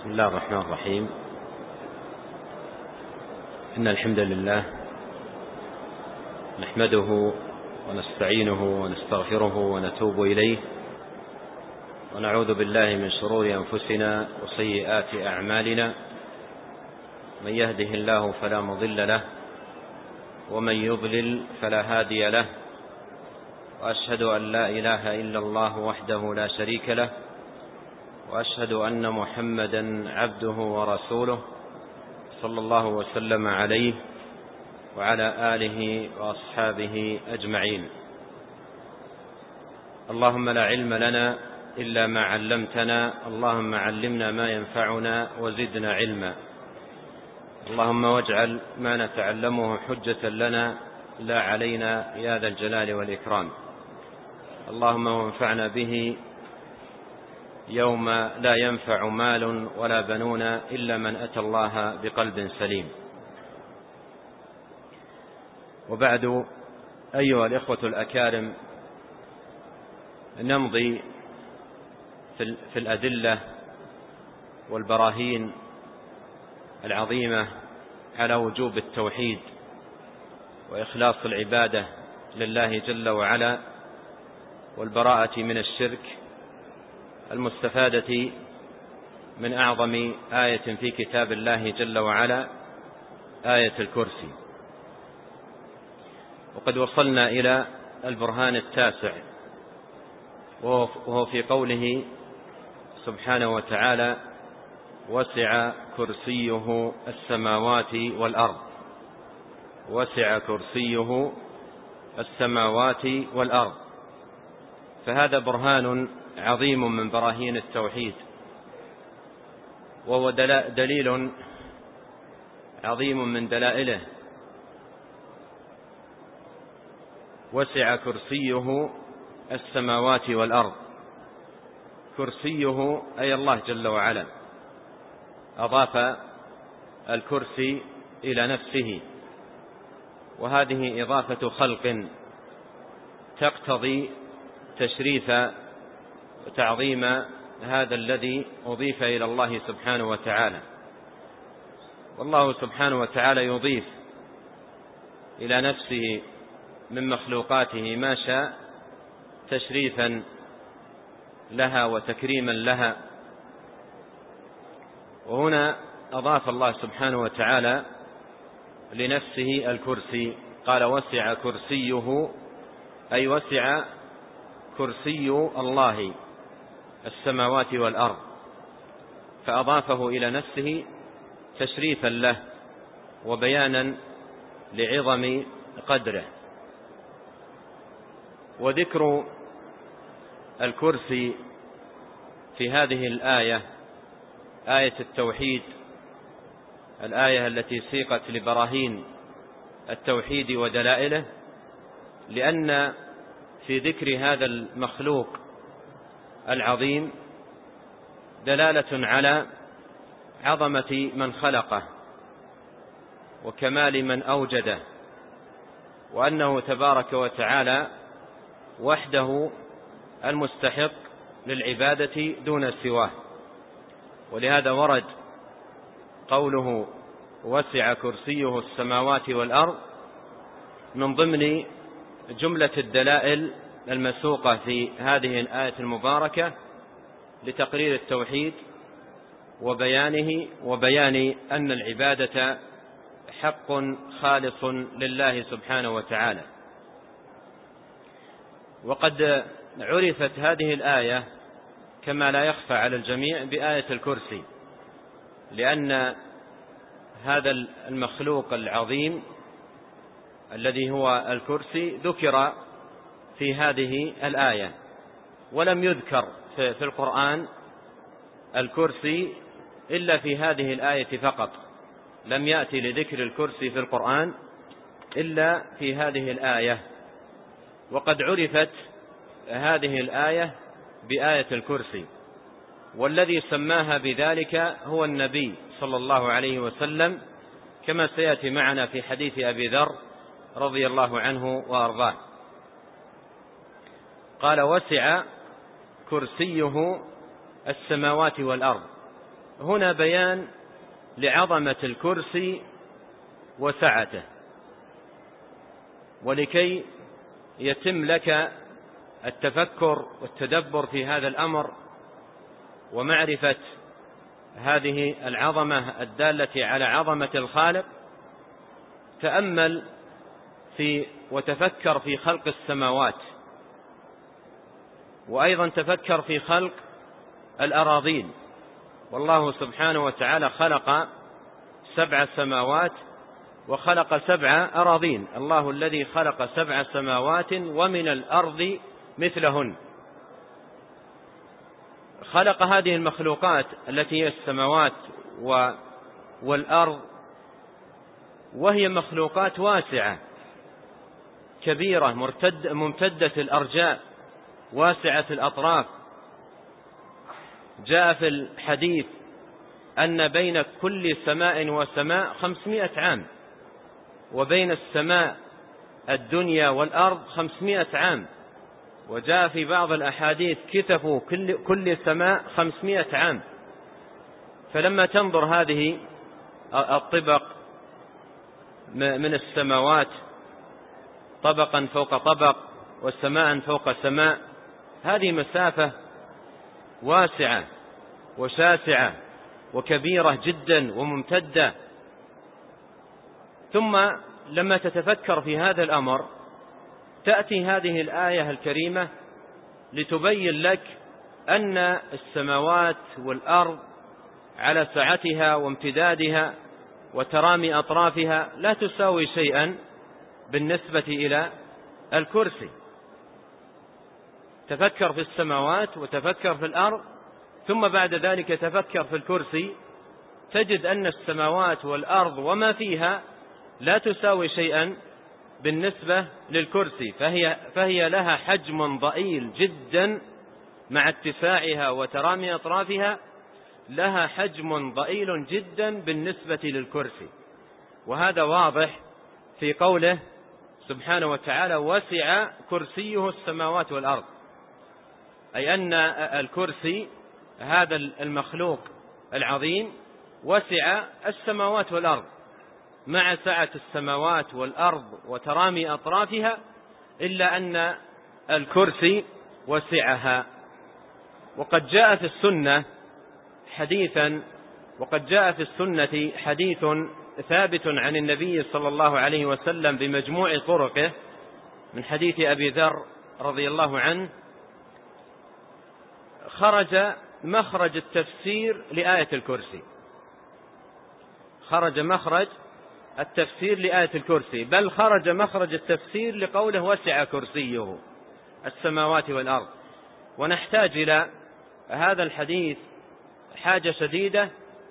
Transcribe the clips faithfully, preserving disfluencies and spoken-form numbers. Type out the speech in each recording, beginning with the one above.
بسم الله الرحمن الرحيم. إن الحمد لله نحمده ونستعينه ونستغفره ونتوب إليه، ونعوذ بالله من شرور أنفسنا وسيئات أعمالنا. من يهده الله فلا مضل له، ومن يضلل فلا هادي له، وأشهد أن لا إله إلا الله وحده لا شريك له، وأشهد أن محمدا عبده ورسوله صلى الله وسلم عليه وعلى آله وأصحابه أجمعين. اللهم لا علم لنا إلا ما علمتنا، اللهم علمنا ما ينفعنا وزدنا علما. اللهم واجعل ما نتعلمه حجة لنا لا علينا يا ذا الجلال والإكرام. اللهم وانفعنا به يوم لا ينفع مال ولا بنون إلا من أتى الله بقلب سليم. وبعد، أيها الإخوة الأكارم، نمضي في الأدلة والبراهين العظيمة على وجوب التوحيد وإخلاص العبادة لله جل وعلا، والبراءة من الشرك، المستفادة من أعظم آية في كتاب الله جل وعلا، آية الكرسي. وقد وصلنا إلى البرهان التاسع، وهو في قوله سبحانه وتعالى: وسع كرسيه السماوات والأرض. وسع كرسيه السماوات والأرض. فهذا برهان عظيم من براهين التوحيد، وهو دليل عظيم من دلائله. وسع كرسيه السماوات والأرض. كرسيه أي الله جل وعلا، أضاف الكرسي إلى نفسه، وهذه إضافة خلق تقتضي تشريف وتعظيم هذا الذي أضيف إلى الله سبحانه وتعالى. والله سبحانه وتعالى يضيف إلى نفسه من مخلوقاته ما شاء تشريفا لها وتكريما لها. وهنا أضاف الله سبحانه وتعالى لنفسه الكرسي، قال: وسع كرسيه، أي وسع كرسي الله السماوات والأرض، فأضافه إلى نفسه تشريفا له وبيانا لعظم قدره. وذكر الكرسي في هذه الآية، آية التوحيد، الآية التي سيقت لبراهين التوحيد ودلائله، لأن في ذكر هذا المخلوق العظيم دلالة على عظمة من خلقه وكمال من أوجده، وأنه تبارك وتعالى وحده المستحق للعبادة دون سواه. ولهذا ورد قوله: وسع كرسيه السماوات والأرض من ضمن جملة الدلائل المسوقة في هذه الآية المباركة لتقرير التوحيد وبيانه، وبيان أن العبادة حق خالص لله سبحانه وتعالى. وقد عرفت هذه الآية كما لا يخفى على الجميع بآية الكرسي، لأن هذا المخلوق العظيم الذي هو الكرسي ذكر في هذه الآية، ولم يذكر في القرآن الكرسي إلا في هذه الآية فقط. لم يأتي لذكر الكرسي في القرآن إلا في هذه الآية. وقد عرفت هذه الآية بآية الكرسي، والذي سماها بذلك هو النبي صلى الله عليه وسلم، كما سيأتي معنا في حديث أبي ذر رضي الله عنه وأرضاه. قال: وسع كرسيه السماوات والأرض. هنا بيان لعظمة الكرسي وسعته، ولكي يتم لك التفكر والتدبر في هذا الأمر ومعرفة هذه العظمة الدالة على عظمة الخالق، تأمل في وتفكر في خلق السماوات، وأيضا تفكر في خلق الأراضين. والله سبحانه وتعالى خلق سبع سماوات وخلق سبع أراضين. الله الذي خلق سبع سماوات ومن الأرض مثلهن. خلق هذه المخلوقات التي هي السماوات والأرض، وهي مخلوقات واسعة كبيرة ممتدة الأرجاء واسعة الأطراف. جاء في الحديث أن بين كل سماء وسماء خمسمائة عام، وبين السماء الدنيا والأرض خمسمائة عام. وجاء في بعض الأحاديث كتف كل, كل سماء خمسمائة عام. فلما تنظر هذه الطبق من السماوات طبقا فوق طبق والسماء فوق سماء، هذه مسافة واسعة وشاسعة وكبيرة جدا وممتدة. ثم لما تتفكر في هذا الأمر تأتي هذه الآية الكريمة لتبين لك أن السماوات والأرض على سعتها وامتدادها وترامي أطرافها لا تساوي شيئا بالنسبة إلى الكرسي. تفكر في السماوات وتفكر في الأرض، ثم بعد ذلك تفكر في الكرسي، تجد أن السماوات والأرض وما فيها لا تساوي شيئا بالنسبة للكرسي، فهي, فهي لها حجم ضئيل جدا مع اتساعها وترامي أطرافها، لها حجم ضئيل جدا بالنسبة للكرسي. وهذا واضح في قوله سبحانه وتعالى: وسع كرسيه السماوات والأرض، أي أن الكرسي هذا المخلوق العظيم وسع السماوات والأرض، مع سعة السماوات والأرض وترامي أطرافها، إلا أن الكرسي وسعها. وقد جاء في السنة حديثا وقد جاء في السنة حديث ثابت عن النبي صلى الله عليه وسلم بمجموع طرقه من حديث أبي ذر رضي الله عنه، خرج مخرج التفسير لآية الكرسي، خرج مخرج التفسير لآية الكرسي، بل خرج مخرج التفسير لقوله وسع كرسيه السماوات والأرض. ونحتاج إلى هذا الحديث حاجة شديدة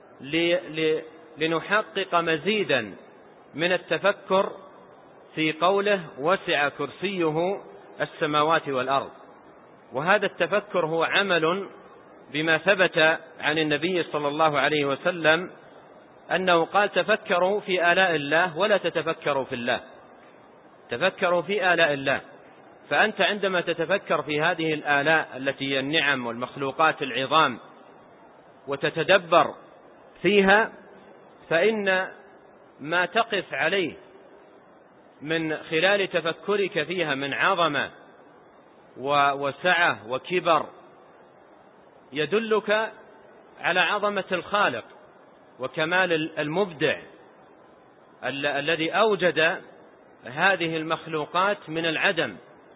لنحقق مزيدا من التفكر في قوله وسع كرسيه السماوات والأرض. وهذا التفكر هو عمل بما ثبت عن النبي صلى الله عليه وسلم أنه قال: تفكروا في آلاء الله ولا تتفكروا في الله، تفكروا في آلاء الله. فأنت عندما تتفكر في هذه الآلاء التي هي النعم والمخلوقات العظام وتتدبر فيها، فإن ما تقف عليه من خلال تفكرك فيها من عظمة وسعة وكبر يدلك على عظمة الخالق وكمال المبدع الذي أوجد هذه المخلوقات من العدم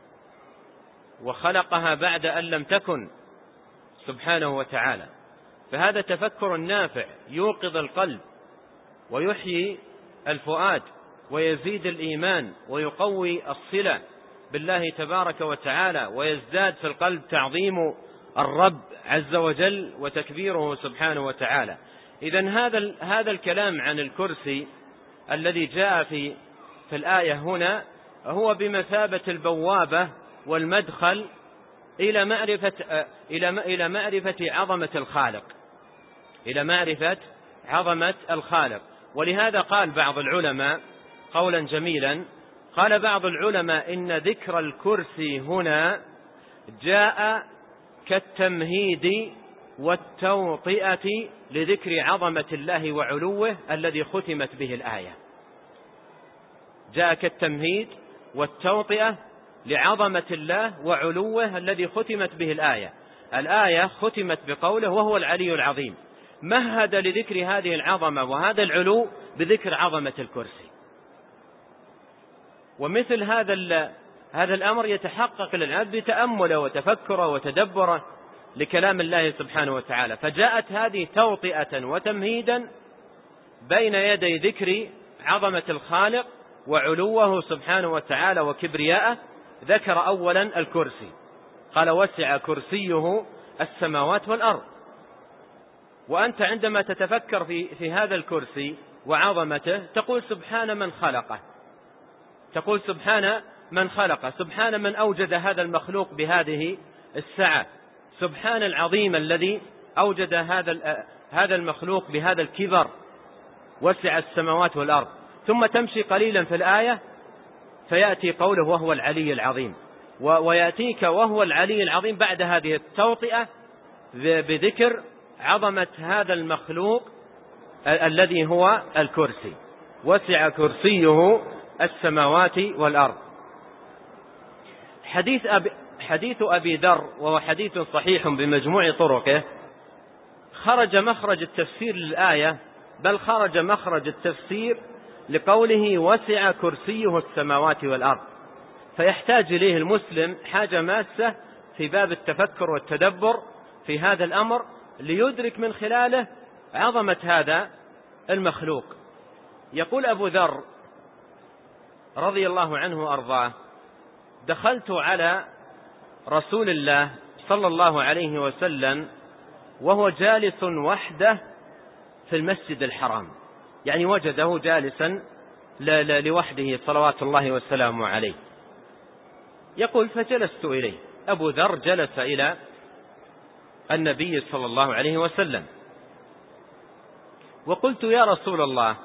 وخلقها بعد أن لم تكن سبحانه وتعالى. فهذا تفكر نافع يوقظ القلب ويحيي الفؤاد ويزيد الإيمان ويقوي الصلة بالله تبارك وتعالى، ويزداد في القلب تعظيم الرب عز وجل وتكبيره سبحانه وتعالى. إذن هذا هذا الكلام عن الكرسي الذي جاء في في الآية هنا هو بمثابة البوابة والمدخل إلى معرفة إلى إلى معرفة عظمة الخالق، إلى معرفة عظمة الخالق. ولهذا قال بعض العلماء قولا جميلا، قال بعض العلماء: إن ذكر الكرسي هنا جاء كالتمهيد والتوطئة لذكر عظمة الله وعلوه الذي ختمت به الآية. جاء كالتمهيد والتوطئة لعظمة الله وعلوه الذي ختمت به الآية. الآية ختمت بقوله وهو العلي العظيم، مهد لذكر هذه العظمة وهذا العلو بذكر عظمة الكرسي. ومثل هذا هذا الأمر يتحقق للعبد بتأمله وتفكره وتدبره لكلام الله سبحانه وتعالى. فجاءت هذه توطئة وتمهيدا بين يدي ذكر عظمة الخالق وعلوه سبحانه وتعالى وكبرياءه. ذكر أولا الكرسي، قال وسع كرسيه السماوات والأرض. وأنت عندما تتفكر في, في هذا الكرسي وعظمته تقول سبحان من خلقه، تقول سبحان من خلقه، سبحان من أوجد هذا المخلوق بهذه السعة، سبحان العظيم الذي أوجد هذا هذا المخلوق بهذا الكبر، وسع السماوات والأرض. ثم تمشي قليلا في الآية فيأتي قوله وهو العلي العظيم، ويأتيك وهو العلي العظيم بعد هذه التوطئة بذكر عظمة هذا المخلوق الذي هو الكرسي، وسع كرسيه السماوات والأرض. حديث أبي حديث أبي ذر وهو حديث صحيح بمجموع طرقه خرج مخرج التفسير للآية، بل خرج مخرج التفسير لقوله وسع كرسيه السماوات والأرض. فيحتاج إليه المسلم حاجة ماسة في باب التفكر والتدبر في هذا الأمر ليدرك من خلاله عظمة هذا المخلوق. يقول أبو ذر رضي الله عنه وأرضاه دخلت على رسول الله صلى الله عليه وسلم وهو جالس وحده في المسجد الحرام، يعني وجده جالسا لوحده صلوات الله والسلام عليه. يقول فجلست إليه، أبو ذر جلس إلى النبي صلى الله عليه وسلم وقلت يا رسول الله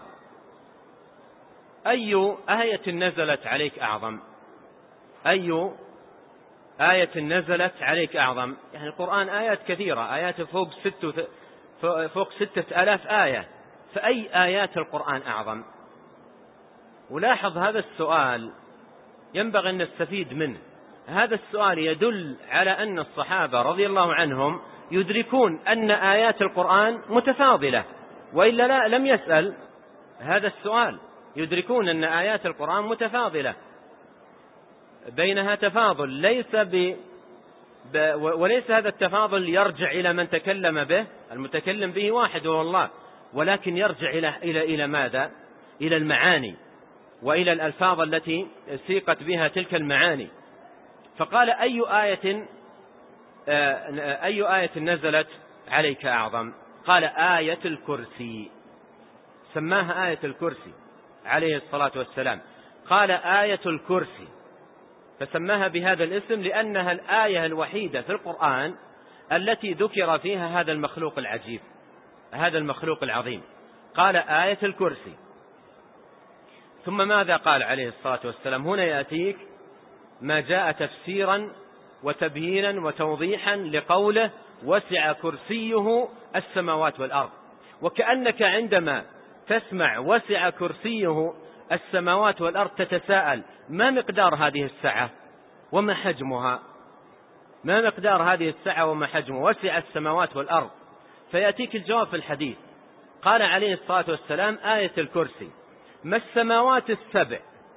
أي آية نزلت عليك أعظم؟ أي آية نزلت عليك أعظم؟ يعني القرآن آيات كثيرة، آيات فوق ستة فوق ستة آلاف آية، فأي آيات القرآن أعظم؟ ولاحظ هذا السؤال ينبغي أن نستفيد منه. هذا السؤال يدل على أن الصحابة رضي الله عنهم يدركون أن آيات القرآن متفاضلة، وإلا لا لم يسأل هذا السؤال. يدركون أن آيات القرآن متفاضلة، بينها تفاضل ليس ب... ب... وليس هذا التفاضل يرجع إلى من تكلم به، المتكلم به واحد هو الله، ولكن يرجع إلى إلى إلى ماذا؟ إلى المعاني وإلى الألفاظ التي سيقت بها تلك المعاني. فقال أي آية أي آية نزلت عليك أعظم؟ قال آية الكرسي، سماها آية الكرسي عليه الصلاة والسلام. قال آية الكرسي، فسماها بهذا الاسم لأنها الآية الوحيدة في القرآن التي ذكر فيها هذا المخلوق العجيب، هذا المخلوق العظيم. قال آية الكرسي. ثم ماذا قال عليه الصلاة والسلام؟ هنا يأتيك ما جاء تفسيرا وتبيينا وتوضيحا لقوله وسع كرسيه السماوات والأرض. وكأنك عندما تسمع وسع كرسيه السماوات والأرض تتساءل ما مقدار هذه السعة وما حجمها؟ ما مقدار هذه السعة وما حجمها؟ وسع السماوات والأرض. فيأتيك الجواب في الحديث. قال عليه الصلاة والسلام آية الكرسي ما السماوات السبع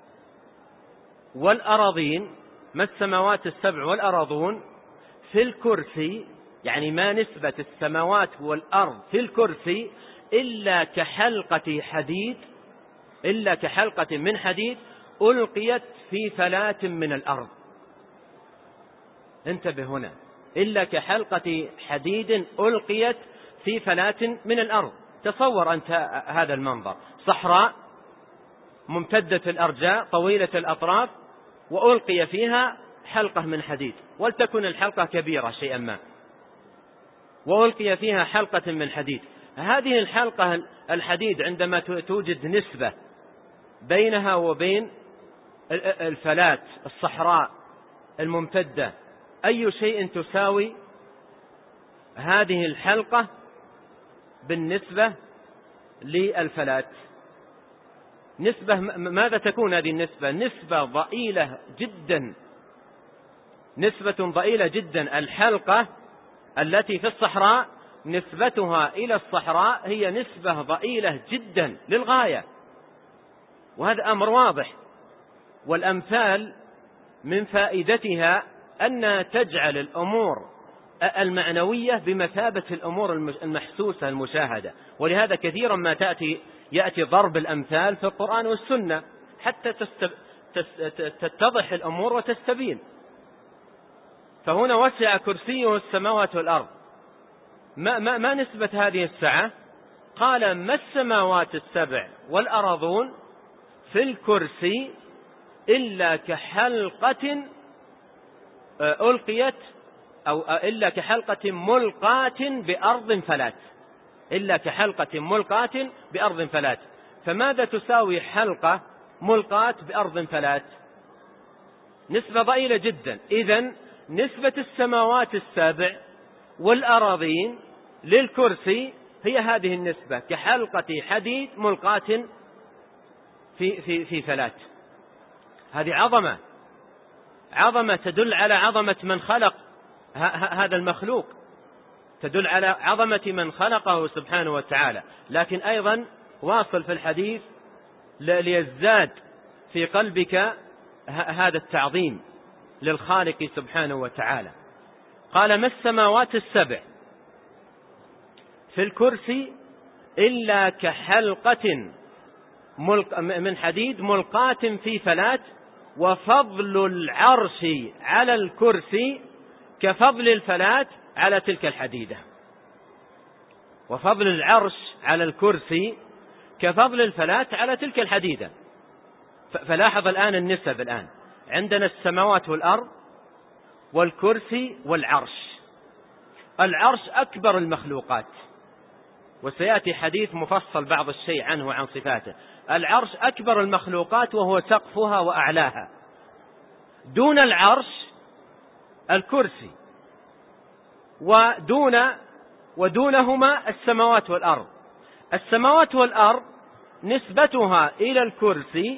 والأراضين، ما السماوات السبع والأراضون في الكرسي، يعني ما نسبة السماوات والأرض في الكرسي إلا كحلقة حديد، إلا كحلقة من حديد ألقيت في فلاة من الأرض. انتبه هنا، إلا كحلقة حديد ألقيت في فلاة من الأرض. تصور أنت هذا المنظر، صحراء ممتدة الأرجاء طويلة الأطراف وألقي فيها حلقة من حديد، ولتكن الحلقة كبيرة شيئا ما، وألقي فيها حلقة من حديد. هذه الحلقة الحديد عندما توجد نسبة بينها وبين الفلات الصحراء الممتدة أي شيء تساوي؟ هذه الحلقة بالنسبة للفلات. نسبة ماذا تكون هذه النسبة؟ نسبة ضئيلة جدا، نسبة ضئيلة جدا. الحلقة التي في الصحراء نسبتها إلى الصحراء هي نسبة ضئيلة جدا للغاية، وهذا أمر واضح. والأمثال من فائدتها أن تجعل الأمور المعنوية بمثابة الأمور المحسوسة المشاهدة، ولهذا كثيرا ما تأتي يأتي ضرب الأمثال في القرآن والسنة حتى تتضح الأمور وتستبين. فهنا وسع كرسيه السماوات والأرض. ما, ما, ما نسبة هذه السعة؟ قال ما السماوات السبع والأرضون في الكرسي إلا كحلقة ألقيت أو إلا كحلقة ملقاة بأرض فلات، إلا كحلقة ملقاة بأرض فلات. فماذا تساوي حلقة ملقاة بأرض فلات؟ نسبة ضئيلة جدا. إذن نسبة السماوات السبع والأراضين للكرسي هي هذه النسبة، كحلقة حديد ملقاة في في في فلات. هذه عظمة، عظمة تدل على عظمة من خلق هذا المخلوق، تدل على عظمة من خلقه سبحانه وتعالى. لكن أيضا واصل في الحديث ليزداد في قلبك هذا التعظيم للخالق سبحانه وتعالى. قال ما السماوات السبع في الكرسي إلا كحلقة من حديد ملقاة في فلات، وفضل العرش على الكرسي كفضل الفلات على تلك الحديدة. وفضل العرش على الكرسي كفضل الفلات على تلك الحديدة. فلاحظ الآن النسب. الآن عندنا السماوات والأرض والكرسي والعرش. العرش أكبر المخلوقات، وسيأتي حديث مفصل بعض الشيء عنه وعن صفاته. العرش أكبر المخلوقات وهو سقفها وأعلاها. دون العرش الكرسي، ودون ودونهما السماوات والأرض. السماوات والأرض نسبتها إلى الكرسي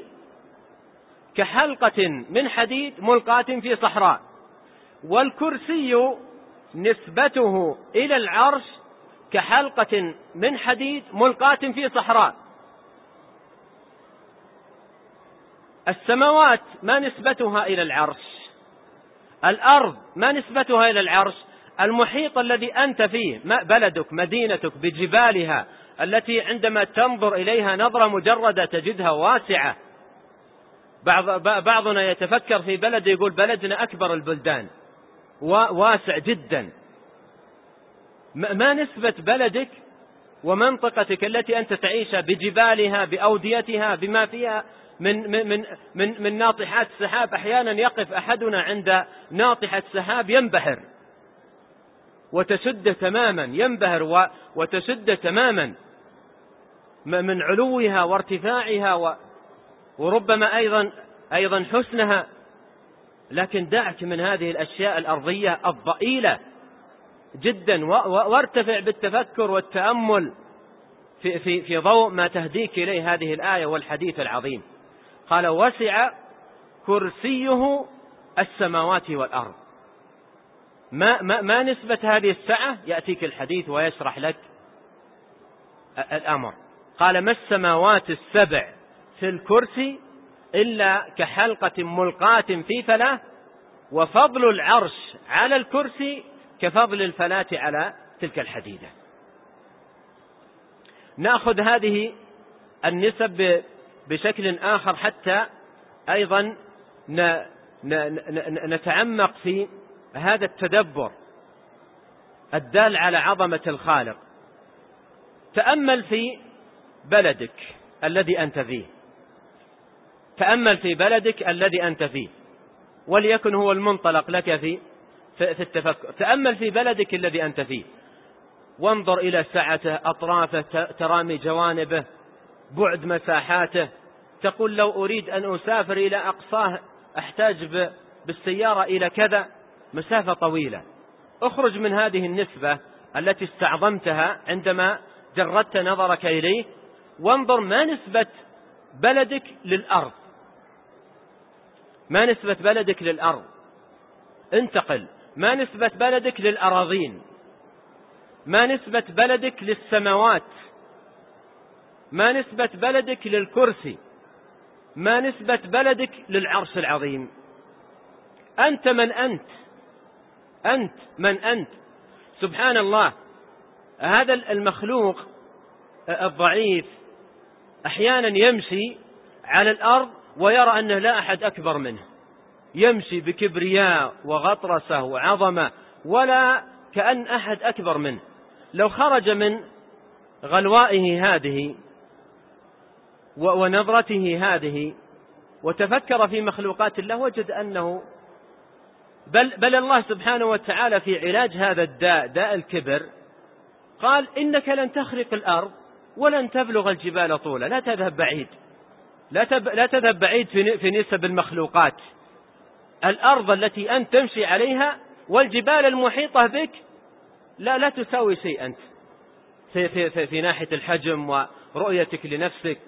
كحلقة من حديد ملقاة في صحراء، والكرسي نسبته إلى العرش كحلقة من حديد ملقاة في صحراء. السماوات ما نسبتها إلى العرش، الأرض ما نسبتها إلى العرش. المحيط الذي أنت فيه، بلدك مدينتك بجبالها التي عندما تنظر إليها نظرة مجردة تجدها واسعة. بعض بعضنا يتفكر في بلد يقول بلدنا أكبر البلدان، واسع جدا. ما نسبة بلدك ومنطقتك التي أنت تعيشها بجبالها بأوديتها بما فيها من من من من ناطحات سحاب؟ أحيانا يقف أحدنا عند ناطحة سحاب ينبهر وتشد تماما، ينبهر وتشد تماما من علوها وارتفاعها وربما أيضا أيضا حسنها. لكن دعك من هذه الأشياء الأرضية الضئيلة جدا، وارتفع بالتفكر والتأمل في في في ضوء ما تهديك إليه هذه الآية والحديث العظيم. قال وسع كرسيه السماوات والأرض. ما ما ما نسبة هذه السعة؟ يأتيك الحديث ويشرح لك الأمر. قال ما السماوات السبع في الكرسي إلا كحلقة ملقاة في فلاة، وفضل العرش على الكرسي كفضل الفلاة على تلك الحديدة. نأخذ هذه النسب بشكل آخر حتى أيضا نتعمق في هذا التدبر الدال على عظمة الخالق. تأمل في بلدك الذي أنت فيه، تأمل في بلدك الذي أنت فيه، وليكن هو المنطلق لك في في التفكر. تأمل في بلدك الذي أنت فيه، وانظر إلى سعته، أطرافه، ترامي جوانبه، بعد مساحاته. تقول لو أريد أن أسافر إلى أقصاه أحتاج بالسيارة إلى كذا، مسافة طويلة. اخرج من هذه النسبة التي استعظمتها عندما جردت نظرك إليه، وانظر ما نسبة بلدك للأرض، ما نسبة بلدك للأرض. انتقل، ما نسبة بلدك للأراضين، ما نسبة بلدك للسماوات، ما نسبة بلدك للكرسي، ما نسبة بلدك للعرش العظيم. أنت من أنت، أنت من أنت. سبحان الله، هذا المخلوق الضعيف أحيانا يمشي على الأرض ويرى أنه لا أحد أكبر منه، يمشي بكبرياء وغطرسة وعظمة ولا كأن أحد أكبر منه. لو خرج من غلوائه هذه ونظرته هذه وتفكر في مخلوقات الله وجد أنه بل, بل الله سبحانه وتعالى في علاج هذا الداء، داء الكبر، قال إنك لن تخرق الأرض ولن تبلغ الجبال طولا. لا تذهب بعيد، لا, تب... لا تذهب بعيد في... في نسب المخلوقات. الأرض التي أنت تمشي عليها والجبال المحيطة بك لا لا تساوي شيء أنت في, في, في... في ناحية الحجم ورؤيتك لنفسك.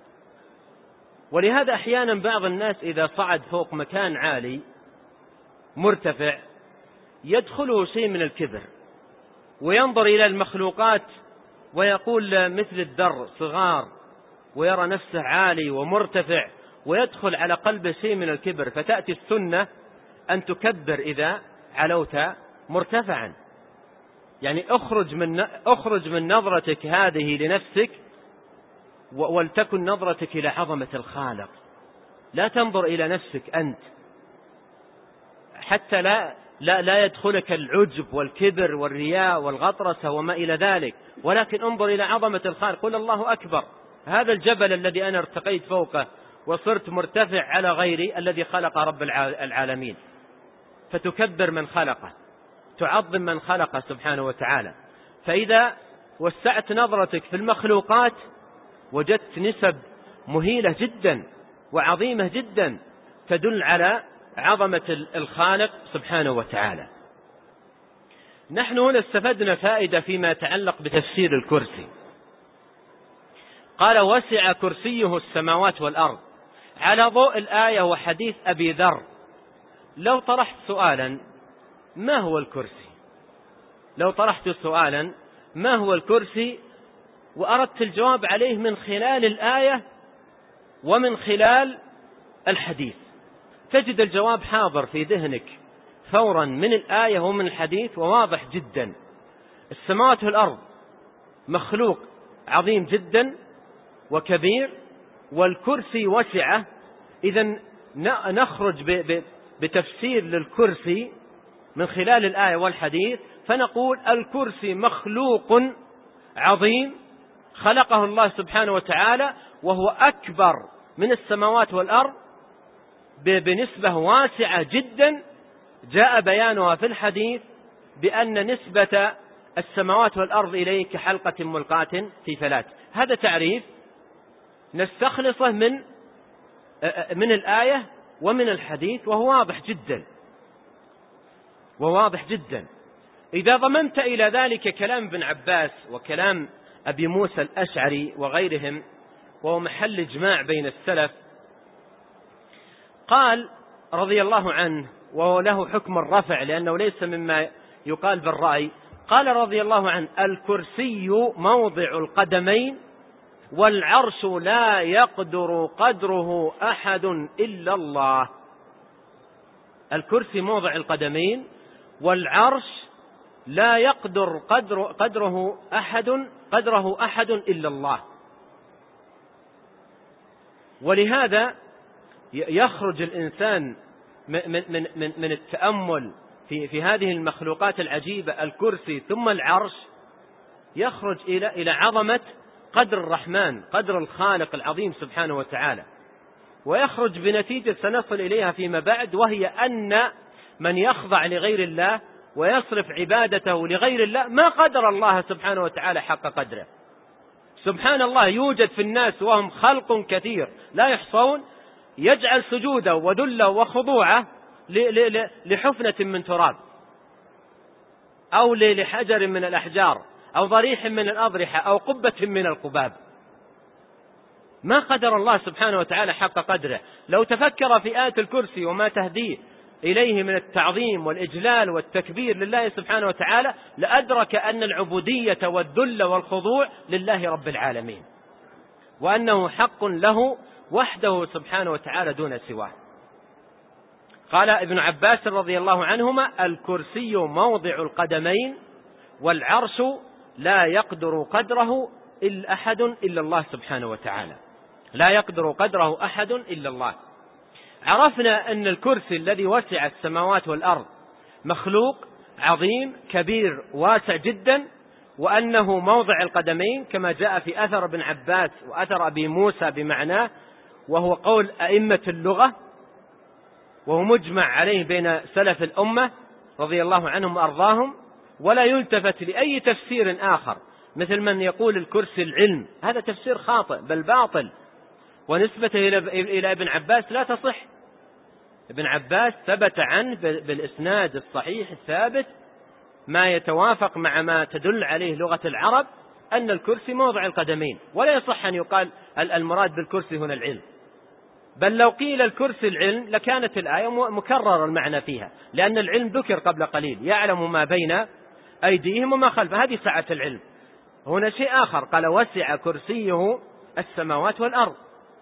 ولهذا أحيانا بعض الناس إذا صعد فوق مكان عالي مرتفع يدخله شيء من الكبر، وينظر إلى المخلوقات ويقول مثل الذر صغار، ويرى نفسه عالي ومرتفع، ويدخل على قلبه شيء من الكبر. فتأتي السنة أن تكبر إذا علوت مرتفعا، يعني أخرج من أخرج من نظرتك هذه لنفسك ولتكن نظرتك إلى عظمة الخالق. لا تنظر إلى نفسك أنت حتى لا لا لا يدخلك العجب والكبر والرياء والغطرسة وما إلى ذلك، ولكن انظر إلى عظمة الخالق. قل الله أكبر، هذا الجبل الذي أنا ارتقيت فوقه وصرت مرتفع على غيري الذي خلق رب العالمين. فتكبر من خلقه، تعظم من خلقه سبحانه وتعالى. فإذا وسعت نظرتك في المخلوقات وجدت نسب مهيلة جدا وعظيمة جدا تدل على عظمة الخالق سبحانه وتعالى. نحن هنا استفدنا فائدة فيما يتعلق بتفسير الكرسي. قال وسع كرسيه السماوات والأرض، على ضوء الآية وحديث أبي ذر. لو طرحت سؤالا ما هو الكرسي، لو طرحت سؤالا ما هو الكرسي وأردت الجواب عليه من خلال الآية ومن خلال الحديث، تجد الجواب حاضر في ذهنك فورا من الآية ومن الحديث وواضح جدا. السماوات والأرض مخلوق عظيم جدا وكبير، والكرسي وسعة. إذن نخرج بتفسير للكرسي من خلال الآية والحديث، فنقول الكرسي مخلوق عظيم خلقه الله سبحانه وتعالى، وهو أكبر من السماوات والأرض بنسبة واسعة جدا، جاء بيانها في الحديث بأن نسبة السماوات والأرض إليه كحلقة ملقاة في فلاة. هذا تعريف نستخلصه من من الآية ومن الحديث، وهو واضح جدا وواضح جدا. إذا ضممت إلى ذلك كلام ابن عباس وكلام أبي موسى الأشعري وغيرهم، وهو محل إجماع بين السلف، قال رضي الله عنه، وهو له حكم الرفع لأنه ليس مما يقال بالرأي، قال رضي الله عنه الكرسي موضع القدمين والعرش لا يقدر قدره أحد إلا الله. الكرسي موضع القدمين والعرش لا يقدر قدر قدره أحد قدره أحد إلا الله. ولهذا يخرج الإنسان من من من من التأمل في في هذه المخلوقات العجيبة، الكرسي ثم العرش، يخرج إلى إلى عظمة قدر الرحمن، قدر الخالق العظيم سبحانه وتعالى، ويخرج بنتيجة سنصل إليها فيما بعد، وهي أن من يخضع لغير الله ويصرف عبادته لغير الله ما قدر الله سبحانه وتعالى حق قدره. سبحان الله، يوجد في الناس وهم خلق كثير لا يحصون يجعل سجوده وذله وخضوعه لحفنة من تراب. أو لحجر من الأحجار أو ضريح من الأضرحة أو قبة من القباب. ما قدر الله سبحانه وتعالى حق قدره. لو تفكر في آية الكرسي وما تهديه إليه من التعظيم والإجلال والتكبير لله سبحانه وتعالى لأدرك أن العبودية والذل والخضوع لله رب العالمين، وأنه حق له وحده سبحانه وتعالى دون سواه. قال ابن عباس رضي الله عنهما: الكرسي موضع القدمين والعرش لا يقدر قدره إلا أحد إلا الله سبحانه وتعالى. لا يقدر قدره أحد إلا الله. عرفنا أن الكرسي الذي وسع السماوات والأرض مخلوق عظيم كبير واسع جدا، وأنه موضع القدمين كما جاء في أثر ابن عباس وأثر أبي موسى بمعناه، وهو قول أئمة اللغة، وهو مجمع عليه بين سلف الأمة رضي الله عنهم وأرضاهم، ولا يلتفت لأي تفسير آخر مثل من يقول الكرسي العلم. هذا تفسير خاطئ بل باطل، ونسبته إلى ابن عباس لا تصح. ابن عباس ثبت عنه بالإسناد الصحيح الثابت ما يتوافق مع ما تدل عليه لغة العرب أن الكرسي موضع القدمين، ولا يصح أن يقال المراد بالكرسي هنا العلم. بل لو قيل الكرسي العلم لكانت الآية مكرر المعنى فيها، لأن العلم ذكر قبل قليل: يعلم ما بين أيديهم وما خلفهم. هذه سعة العلم. هنا شيء آخر، قال: وسع كرسيه السماوات والأرض.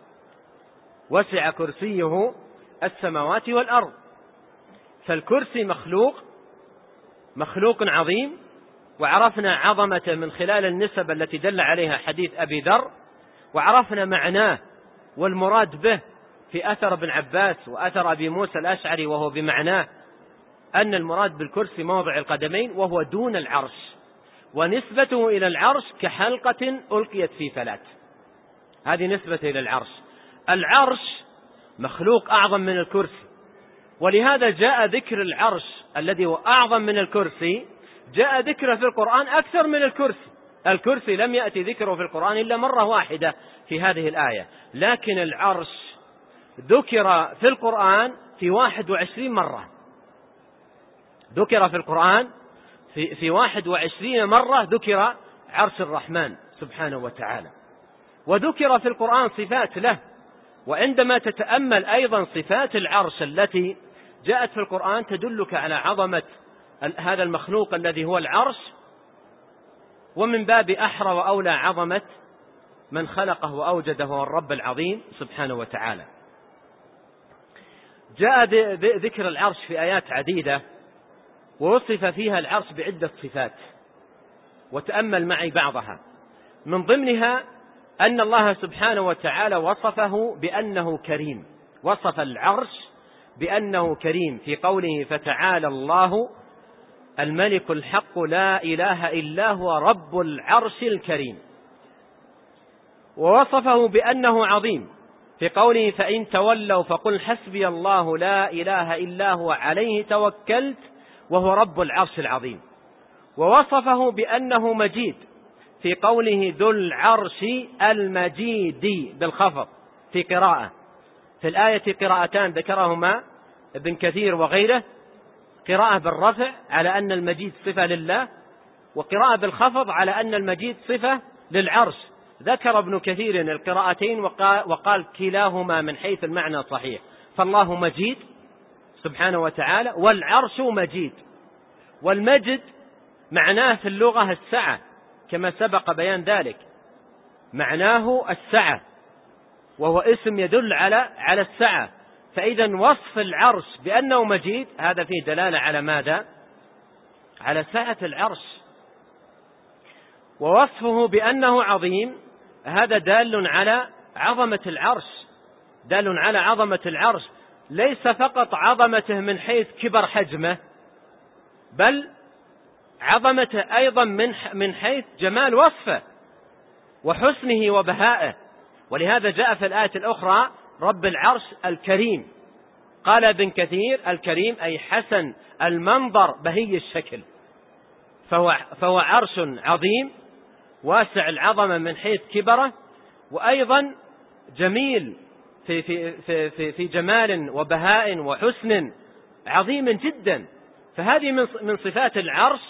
وسع كرسيه السماوات والأرض. فالكرسي مخلوق مخلوق عظيم، وعرفنا عظمته من خلال النسب التي دل عليها حديث أبي ذر، وعرفنا معناه والمراد به في أثر ابن عباس وأثر أبي موسى الأشعري، وهو بمعناه أن المراد بالكرسي موضع القدمين وهو دون العرش، ونسبته إلى العرش كحلقة ألقيت في فلاة. هذه نسبته إلى العرش. العرش مخلوق أعظم من الكرسي، ولهذا جاء ذكر العرش الذي هو أعظم من الكرسي جاء ذكره في القرآن أكثر من الكرسي. الكرسي لم يأتي ذكره في القرآن إلا مرة واحدة في هذه الآية، لكن العرش ذكر في القرآن في واحد وعشرين مرة. ذكر في القرآن في, في واحد وعشرين مرة ذكر عرش الرحمن سبحانه وتعالى، وذكر في القرآن صفات له. وعندما تتأمل أيضا صفات العرش التي جاءت في القرآن تدلك على عظمة هذا المخلوق الذي هو العرش، ومن باب أحرى وأولى عظمة من خلقه وأوجده هو الرب العظيم سبحانه وتعالى. جاء ذكر العرش في آيات عديدة، ووصف فيها العرش بعدة صفات، وتأمل معي بعضها. من ضمنها أن الله سبحانه وتعالى وصفه بأنه كريم. وصف العرش بأنه كريم في قوله: فتعالى الله الملك الحق لا إله إلا هو رب العرش الكريم. ووصفه بأنه عظيم في قوله: فإن تولوا فقل حسبي الله لا إله إلا هو عليه توكلت وهو رب العرش العظيم. ووصفه بأنه مجيد في قوله: ذو العرش المجيد بالخفض في قراءة. في الآية قراءتان ذكرهما ابن كثير وغيره: قراءة بالرفع على أن المجيد صفة لله، وقراءة بالخفض على أن المجيد صفة للعرش. ذكر ابن كثير القراءتين وقال, وقال كلاهما من حيث المعنى صحيح. فالله مجيد سبحانه وتعالى، والعرش مجيد. والمجد معناه في اللغة السعة كما سبق بيان ذلك، معناه السعة، وهو اسم يدل على على السعة. فإذا وصف العرش بأنه مجيد هذا فيه دلالة على ماذا؟ على سعة العرش. ووصفه بأنه عظيم هذا دال على عظمة العرش، دال على عظمة العرش، ليس فقط عظمته من حيث كبر حجمه، بل عظمته أيضا من من حيث جمال وصفه وحسنه وبهائه. ولهذا جاء في الآية الأخرى: رب العرش الكريم. قال ابن كثير: الكريم أي حسن المنظر بهي الشكل. فهو, فهو عرش عظيم واسع العظمة من حيث كبره، وأيضا جميل في, في, في, في, في جمال وبهاء وحسن عظيم جدا. فهذه من صفات العرش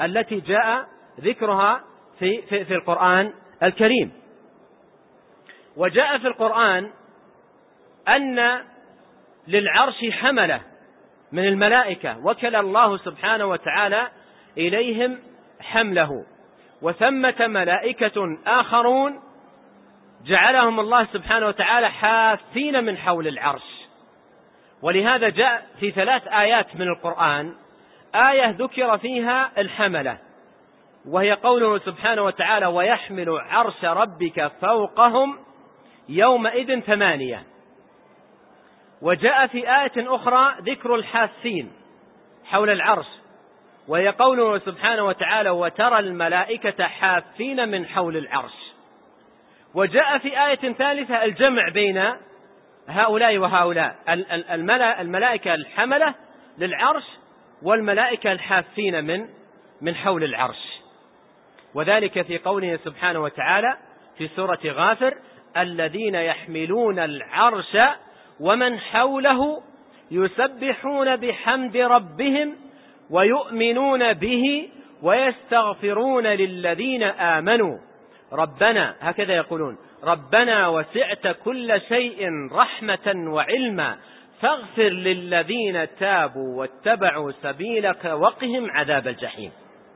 التي جاء ذكرها في, في, في القرآن الكريم. وجاء في القرآن أن للعرش حملة من الملائكة وكل الله سبحانه وتعالى إليهم حمله، وثمة ملائكة آخرون جعلهم الله سبحانه وتعالى حافين من حول العرش. ولهذا جاء في ثلاث آيات من القرآن آية ذكر فيها الحملة، وهي قوله سبحانه وتعالى: ويحمل عرش ربك فوقهم يومئذ ثمانية. وجاء في آية أخرى ذكر الحافين حول العرش، وهي قوله سبحانه وتعالى: وترى الملائكة حافين من حول العرش. وجاء في آية ثالثة الجمع بين هؤلاء وهؤلاء، الملائكة الحملة للعرش والملائكة الحافين من من حول العرش. وذلك في قوله سبحانه وتعالى في سورة غافر: الذين يحملون العرش ومن حوله يسبحون بحمد ربهم ويؤمنون به ويستغفرون للذين آمنوا ربنا، هكذا يقولون: ربنا وسعت كل شيء رحمة وعلما فاغفر للذين تابوا واتبعوا سبيلك وقهم عذاب الجحيم.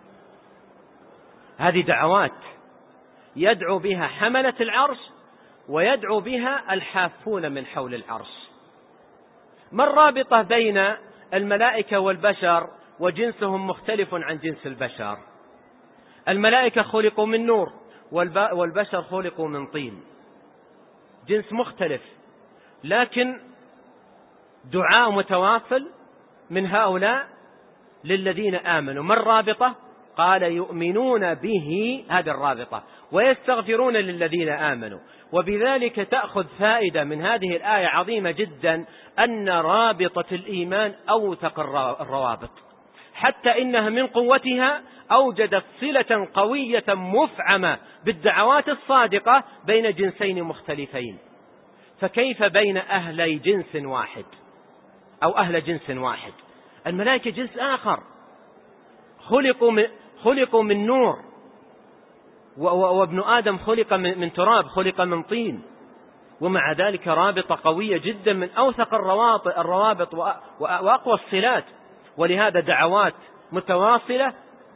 هذه دعوات يدعو بها حملة العرش ويدعو بها الحافون من حول العرش. ما الرابطة بين الملائكة والبشر وجنسهم مختلف عن جنس البشر؟ الملائكة خلقوا من نور والبشر خلقوا من طين، جنس مختلف، لكن دعاء متواصل من هؤلاء للذين آمنوا. ما الرابطة؟ قال: يؤمنون به، هذه الرابطة، ويستغفرون للذين آمنوا. وبذلك تأخذ فائدة من هذه الآية عظيمة جدا، أن رابطة الإيمان أوثق الروابط، حتى إنها من قوتها أوجدت صلة قوية مفعمة بالدعوات الصادقة بين جنسين مختلفين. فكيف بين أهلي جنس واحد أو أهل جنس واحد؟ الملائكة جنس آخر، خلقوا من, خلقوا من نور، وابن آدم خلق من تراب، خلق من طين، ومع ذلك رابطة قوية جدا من أوثق الروابط وأقوى الصلات. ولهذا دعوات متواصلة: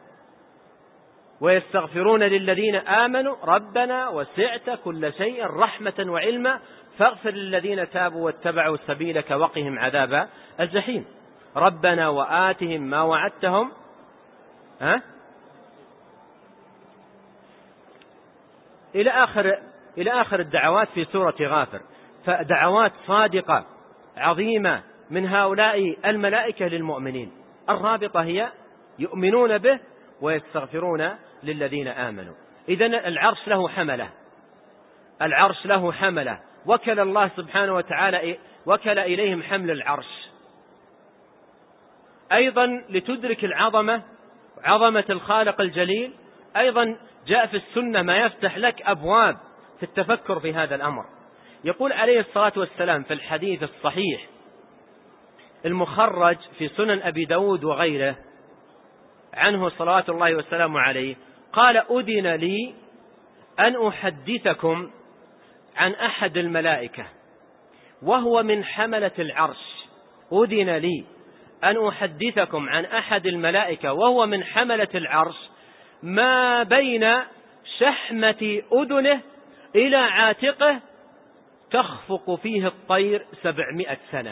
ويستغفرون للذين آمنوا ربنا وسعت كل شيء رحمة وعلما فاغفر للذين تابوا واتبعوا سبيلك وقهم عذاب الجحيم. ربنا وآتهم ما وعدتهم، ها؟ إلى آخر إلى آخر الدعوات في سورة غافر. فدعوات صادقة عظيمة من هؤلاء الملائكة للمؤمنين. الرابطة هي يؤمنون به ويستغفرون للذين آمنوا. إذن العرش له حملة، العرش له حملة، وكل الله سبحانه وتعالى وكل إليهم حمل العرش. أيضا لتدرك العظمة، عظمة الخالق الجليل، أيضا جاء في السنة ما يفتح لك أبواب في التفكر في هذا الأمر. يقول عليه الصلاة والسلام في الحديث الصحيح المخرج في سنن أبي داود وغيره عنه صلوات الله وسلامه عليه، قال: أذن لي أن أحدثكم عن أحد الملائكة وهو من حملة العرش. أذن لي أن أحدثكم عن أحد الملائكة وهو من حملة العرش، ما بين شحمة أذنه إلى عاتقه تخفق فيه الطير سبعمائة سنة،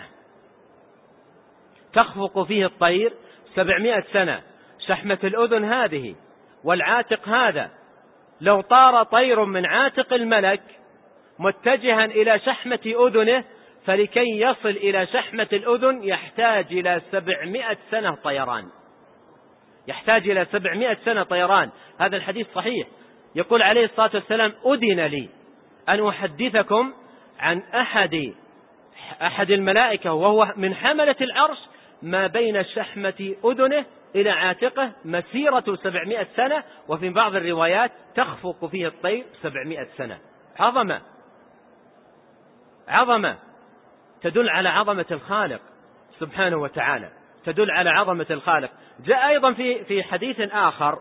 تخفق فيه الطير سبعمائة سنة. شحمة الأذن هذه والعاتق هذا، لو طار طير من عاتق الملك متجها إلى شحمة أذنه، فلكي يصل إلى شحمة الأذن يحتاج إلى سبعمائة سنة طيران، يحتاج إلى سبعمائة سنة طيران. هذا الحديث صحيح. يقول عليه الصلاة والسلام: أذن لي أن أحدثكم عن أحد أحد الملائكة وهو من حملة العرش، ما بين شحمة أذنه إلى عاتقه مسيرة سبعمائة سنة، وفي بعض الروايات تخفق فيه الطير سبعمائة سنة. عظمة، عظمة تدل على عظمة الخالق سبحانه وتعالى، تدل على عظمة الخالق. جاء أيضا في في حديث آخر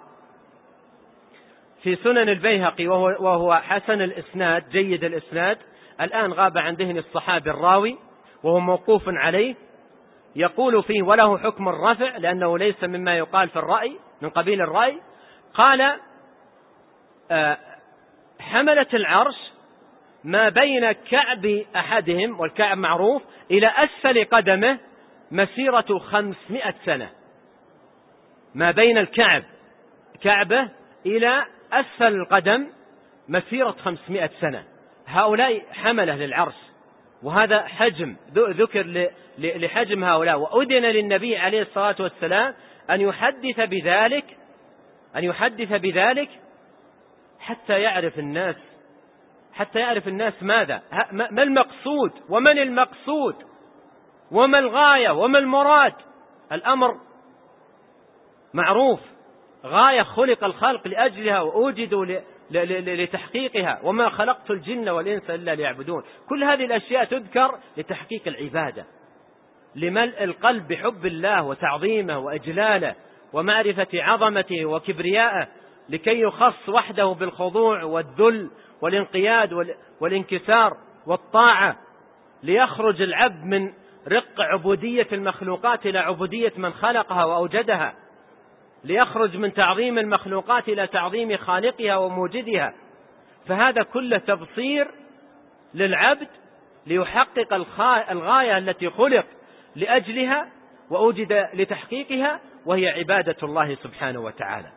في سنن البيهقي وهو, وهو حسن الإسناد جيد الإسناد، الآن غاب عن ذهن الصحابي الراوي وهو موقوف عليه، يقول فيه وله حكم الرفع لأنه ليس مما يقال في الرأي من قبيل الرأي. قال آه حملة العرش ما بين كعب أحدهم، والكعب معروف، إلى أسفل قدمه مسيرة خمسمائة سنة. ما بين الكعب كعبه إلى أسفل القدم مسيرة خمسمائة سنة. هؤلاء حملة للعرش، وهذا حجم ذكر لحجم هؤلاء. وأذن للنبي عليه الصلاة والسلام أن يحدث بذلك أن يحدث بذلك حتى يعرف الناس حتى يعرف الناس ماذا ما المقصود ومن المقصود وما الغاية وما المراد. الأمر معروف، غاية خلق الخلق لأجلها وأوجدوا لتحقيقها، وما خلقت الجن والإنس إلا ليعبدون. كل هذه الأشياء تذكر لتحقيق العبادة، لملء القلب بحب الله وتعظيمه وإجلاله ومعرفة عظمته وكبريائه، لكي يخص وحده بالخضوع والذل والانقياد والانكسار والطاعة، ليخرج العبد من رق عبودية المخلوقات إلى عبودية من خلقها وأوجدها، ليخرج من تعظيم المخلوقات إلى تعظيم خالقها وموجدها. فهذا كله تبصير للعبد ليحقق الغاية التي خلق لأجلها وأوجد لتحقيقها، وهي عبادة الله سبحانه وتعالى.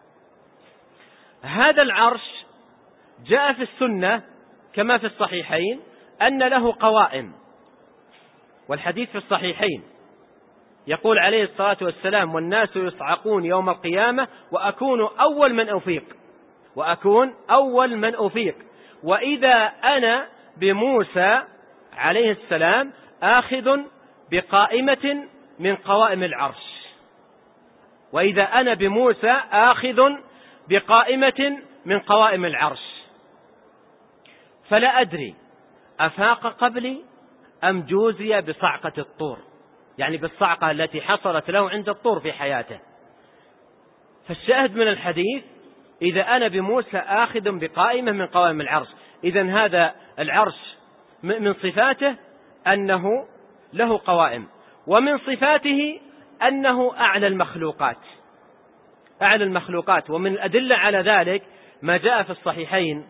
هذا العرش جاء في السنة كما في الصحيحين أن له قوائم، والحديث في الصحيحين يقول عليه الصلاة والسلام والناس يصعقون يوم القيامة وأكون أول من أفيق وأكون أول من أفيق وإذا أنا بموسى عليه السلام آخذ بقائمة من قوائم العرش وإذا أنا بموسى آخذ بقائمة من قوائم العرش فلا أدري أفاق قبلي أم جوزي بصعقة الطور، يعني بالصعقة التي حصلت له عند الطور في حياته. فالشاهد من الحديث إذا أنا بموسى آخذ بقائمة من قوائم العرش، إذن هذا العرش من صفاته أنه له قوائم، ومن صفاته أنه أعلى المخلوقات أعلى المخلوقات. ومن الأدلة على ذلك ما جاء في الصحيحين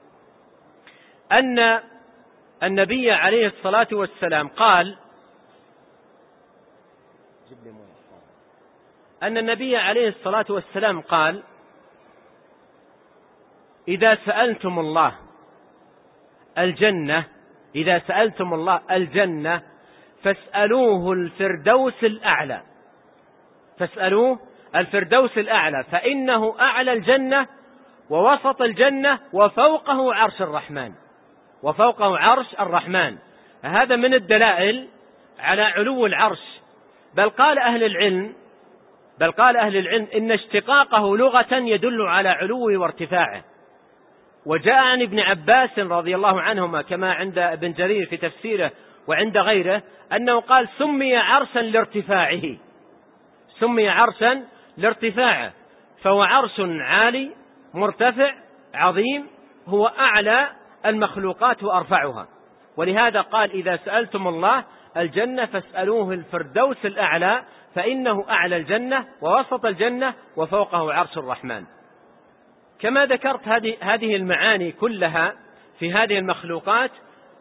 أن النبي عليه الصلاة والسلام قال أن النبي عليه الصلاة والسلام قال إذا سألتم الله الجنة إذا سألتم الله الجنة فاسألوه الفردوس الأعلى فاسألوه الفردوس الأعلى فإنه أعلى الجنة ووسط الجنة وفوقه عرش الرحمن وفوقه عرش الرحمن. هذا من الدلائل على علو العرش. بل قال أهل العلم بل قال أهل العلم إن اشتقاقه لغة يدل على علوه وارتفاعه. وجاء عن ابن عباس رضي الله عنهما كما عند ابن جرير في تفسيره وعند غيره أنه قال سمي عرشا لارتفاعه سمي عرشا لارتفاعه فهو عرش عالي مرتفع عظيم، هو أعلى المخلوقات وأرفعها. ولهذا قال إذا سألتم الله الجنة فاسألوه الفردوس الأعلى فإنه أعلى الجنة ووسط الجنة وفوقه عرش الرحمن. كما ذكرت هذه هذه المعاني كلها في هذه المخلوقات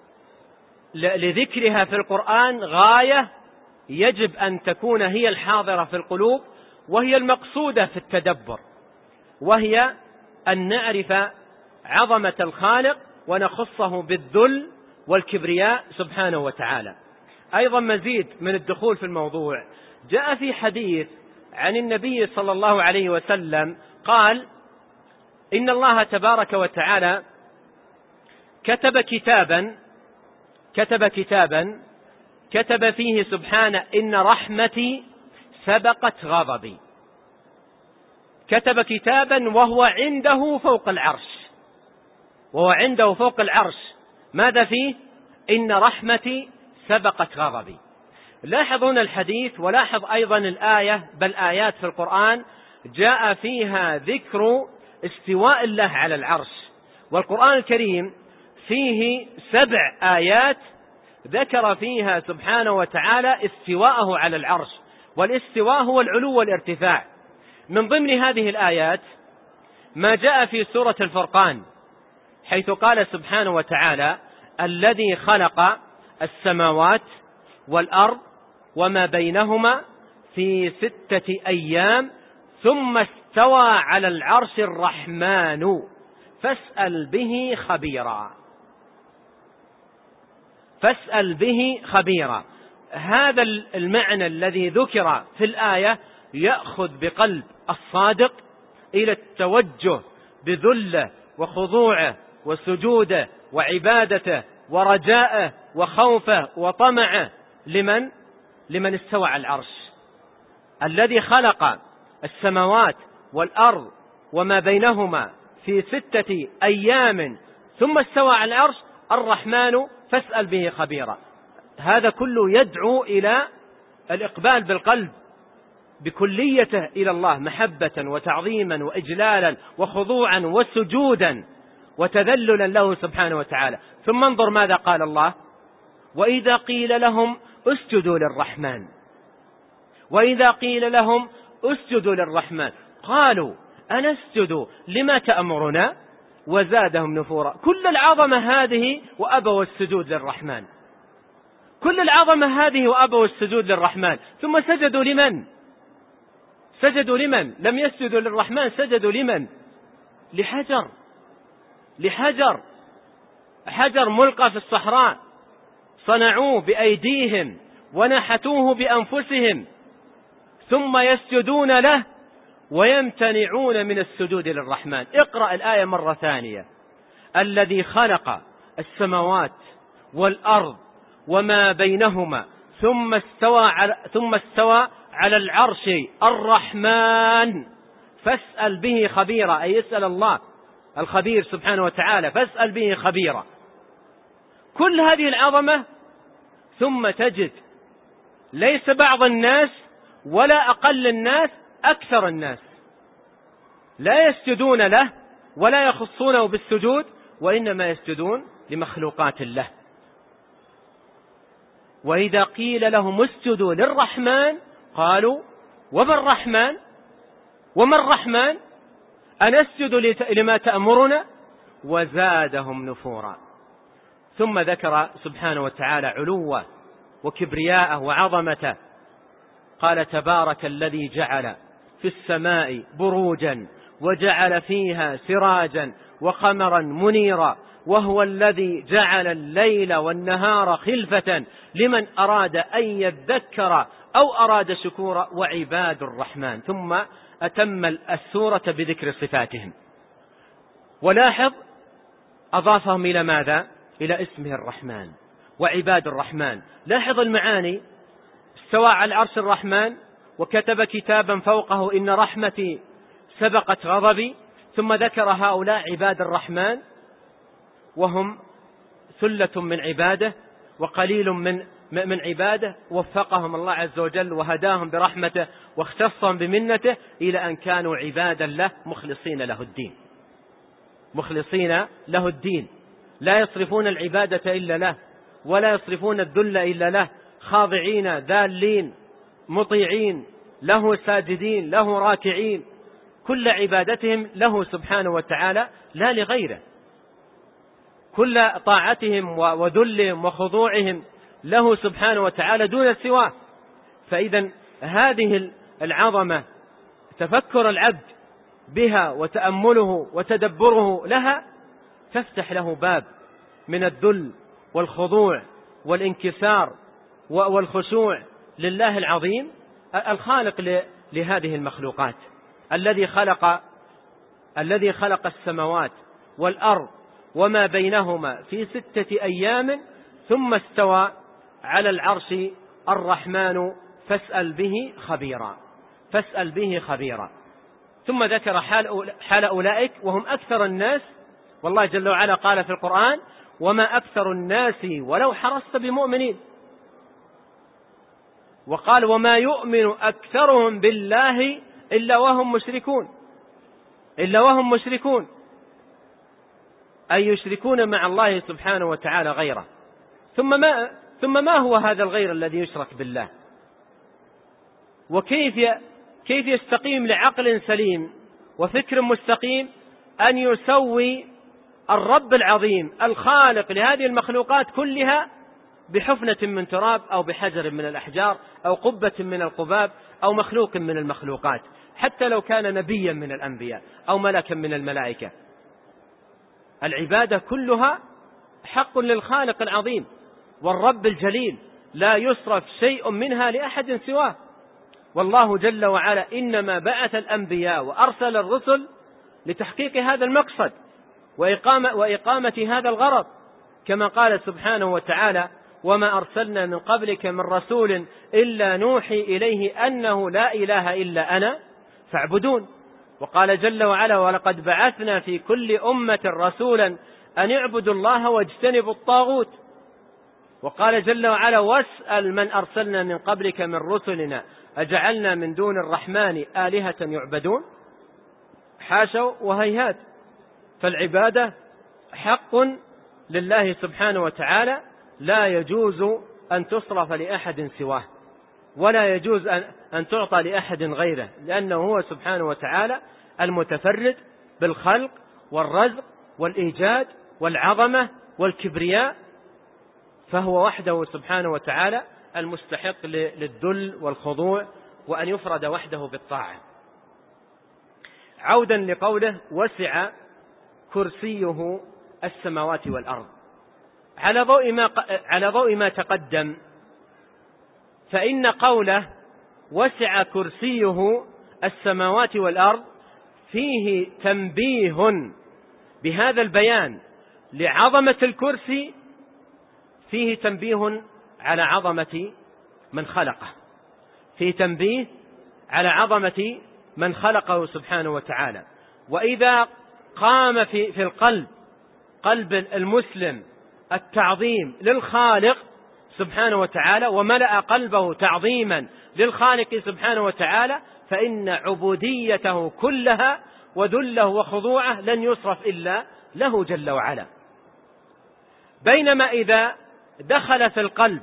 لذكرها في القرآن غاية يجب أن تكون هي الحاضرة في القلوب وهي المقصودة في التدبر، وهي أن نعرف عظمة الخالق ونخصه بالذل والكبرياء سبحانه وتعالى. أيضا مزيد من الدخول في الموضوع جاء في حديث عن النبي صلى الله عليه وسلم قال إن الله تبارك وتعالى كتب كتابا كتب كتابا كتب فيه سبحانه إن رحمتي سبقت غضبي. كتب كتابا وهو عنده فوق العرش وهو عنده فوق العرش ماذا فيه؟ إن رحمتي سبقت غضبي. لاحظون الحديث ولاحظ أيضا الآية، بل آيات في القرآن جاء فيها ذكر استواء الله على العرش، والقرآن الكريم فيه سبع آيات ذكر فيها سبحانه وتعالى استواءه على العرش، والاستواء هو العلو والارتفاع. من ضمن هذه الآيات ما جاء في سورة الفرقان، حيث قال سبحانه وتعالى: الذي خلق السماوات والأرض وما بينهما في ستة أيام ثم استوى على العرش الرحمن فاسأل به خبيرا. فاسأل به خبيرا. هذا المعنى الذي ذكر في الآية يأخذ بقلب الصادق إلى التوجه بذله وخضوعه وسجوده وعبادته ورجاءه وخوفه وطمعه لمن لمن استوى على العرش، الذي خلق السماوات والأرض وما بينهما في ستة أيام ثم استوى على العرش الرحمن فاسأل به خبيرا. هذا كله يدعو إلى الإقبال بالقلب بكليته إلى الله، محبة وتعظيما وإجلالا وخضوعا وسجودا وتذللا له سبحانه وتعالى. ثم انظر ماذا قال الله: وإذا قيل لهم اسجدوا للرحمن وإذا قيل لهم اسجدوا للرحمن قالوا أنسجد لما تأمرنا وزادهم نفورا. كل العظمة هذه وأبوا السجود للرحمن، كل العظمة هذه وأبوا السجود للرحمن، ثم سجدوا لمن؟ سجدوا لمن؟ لم يسجدوا للرحمن، سجدوا لمن؟ لحجر، لحجر حجر ملقى في الصحراء صنعوه بأيديهم ونحتوه بأنفسهم، ثم يسجدون له ويمتنعون من السجود للرحمن. اقرأ الآية مرة ثانية: الذي خلق السماوات والأرض وما بينهما ثم استوى على, ثم استوى على العرش الرحمن فاسأل به خبيرا، أي يسأل الله الخبير سبحانه وتعالى، فاسأل به خبيرا. كل هذه العظمة ثم تجد ليس بعض الناس ولا أقل الناس، أكثر الناس لا يسجدون له ولا يخصونه بالسجود، وإنما يسجدون لمخلوقات الله. وإذا قيل لهم اسجدوا للرحمن قالوا وما الرحمن وما الرحمن أنسجد لما تأمرنا وزادهم نفورا. ثم ذكر سبحانه وتعالى علوه وكبرياءه وعظمته، قال: تبارك الذي جعل في السماء بروجا وجعل فيها سراجا وقمرا منيرا وهو الذي جعل الليل والنهار خلفة لمن أراد أن يذكر أو أراد شكورا وعباد الرحمن. ثم أتم السورة بذكر صفاتهم، ولاحظ أضافهم إلى ماذا؟ إلى اسمه الرحمن وعباد الرحمن. لاحظ المعاني: استوى على العرش الرحمن وكتب كتابا فوقه إن رحمتي سبقت غضبي. ثم ذكر هؤلاء عباد الرحمن وهم ثلة من عباده وقليل من من عباده، وفقهم الله عز وجل وهداهم برحمته واختصهم بمنته إلى أن كانوا عبادا له مخلصين له الدين، مخلصين له الدين، لا يصرفون العبادة إلا له ولا يصرفون الذل إلا له، خاضعين ذالين مطيعين له ساجدين له راكعين، كل عبادتهم له سبحانه وتعالى لا لغيره، كل طاعتهم وذلهم وخضوعهم له سبحانه وتعالى دون سواه. فإذا هذه العظمة تفكر العبد بها وتأمله وتدبره لها تفتح له باب من الذل والخضوع والانكسار والخشوع لله العظيم الخالق لهذه المخلوقات، الذي خلق الذي خلق السماوات والأرض وما بينهما في ستة أيام ثم استوى على العرش الرحمن فاسأل به خبيرا، فاسأل به خبيرا. ثم ذكر حال, حال أولئك وهم أكثر الناس، والله جل وعلا قال في القرآن: وما أكثر الناس ولو حرصت بمؤمنين. وقال وما يؤمن أكثرهم بالله إلا وهم مشركون إلا وهم مشركون أي يشركون مع الله سبحانه وتعالى غيره. ثم ما, ثم ما هو هذا الغير الذي يشرك بالله؟ وكيف كيف يستقيم لعقل سليم وفكر مستقيم أن يسوي الرب العظيم الخالق لهذه المخلوقات كلها بحفنة من تراب أو بحجر من الأحجار أو قبة من القباب أو مخلوق من المخلوقات، حتى لو كان نبيا من الأنبياء أو ملكا من الملائكة؟ العبادة كلها حق للخالق العظيم والرب الجليل، لا يصرف شيء منها لأحد سواه. والله جل وعلا إنما بعث الأنبياء وأرسل الرسل لتحقيق هذا المقصد وإقامة, وإقامة هذا الغرض، كما قال سبحانه وتعالى وما أرسلنا من قبلك من رسول إلا نوحي إليه أنه لا إله إلا أنا فاعبدون. وقال جل وعلا ولقد بعثنا في كل أمة رسولا أن اعبدوا الله واجتنبوا الطاغوت. وقال جل وعلا واسأل من أرسلنا من قبلك من رسلنا أجعلنا من دون الرحمن آلهة يعبدون. حاشا وهيهات. فالعبادة حق لله سبحانه وتعالى لا يجوز أن تصرف لأحد سواه، ولا يجوز أن تعطى لأحد غيره، لأنه هو سبحانه وتعالى المتفرد بالخلق والرزق والإيجاد والعظمة والكبرياء، فهو وحده سبحانه وتعالى المستحق للذل والخضوع وأن يفرد وحده بالطاعة. عودا لقوله وسع كرسيه السماوات والأرض، على ضوء ما على ضوء ما تقدم، فإن قوله وسع كرسيه السماوات والأرض فيه تنبيه بهذا البيان لعظمة الكرسي، فيه تنبيه على عظمة من خلقه، فيه تنبيه على عظمة من خلقه سبحانه وتعالى. وإذا قام في في القلب قلب المسلم التعظيم للخالق سبحانه وتعالى وملأ قلبه تعظيما للخالق سبحانه وتعالى، فإن عبوديته كلها وذله وخضوعه لن يصرف إلا له جل وعلا. بينما إذا دخل في القلب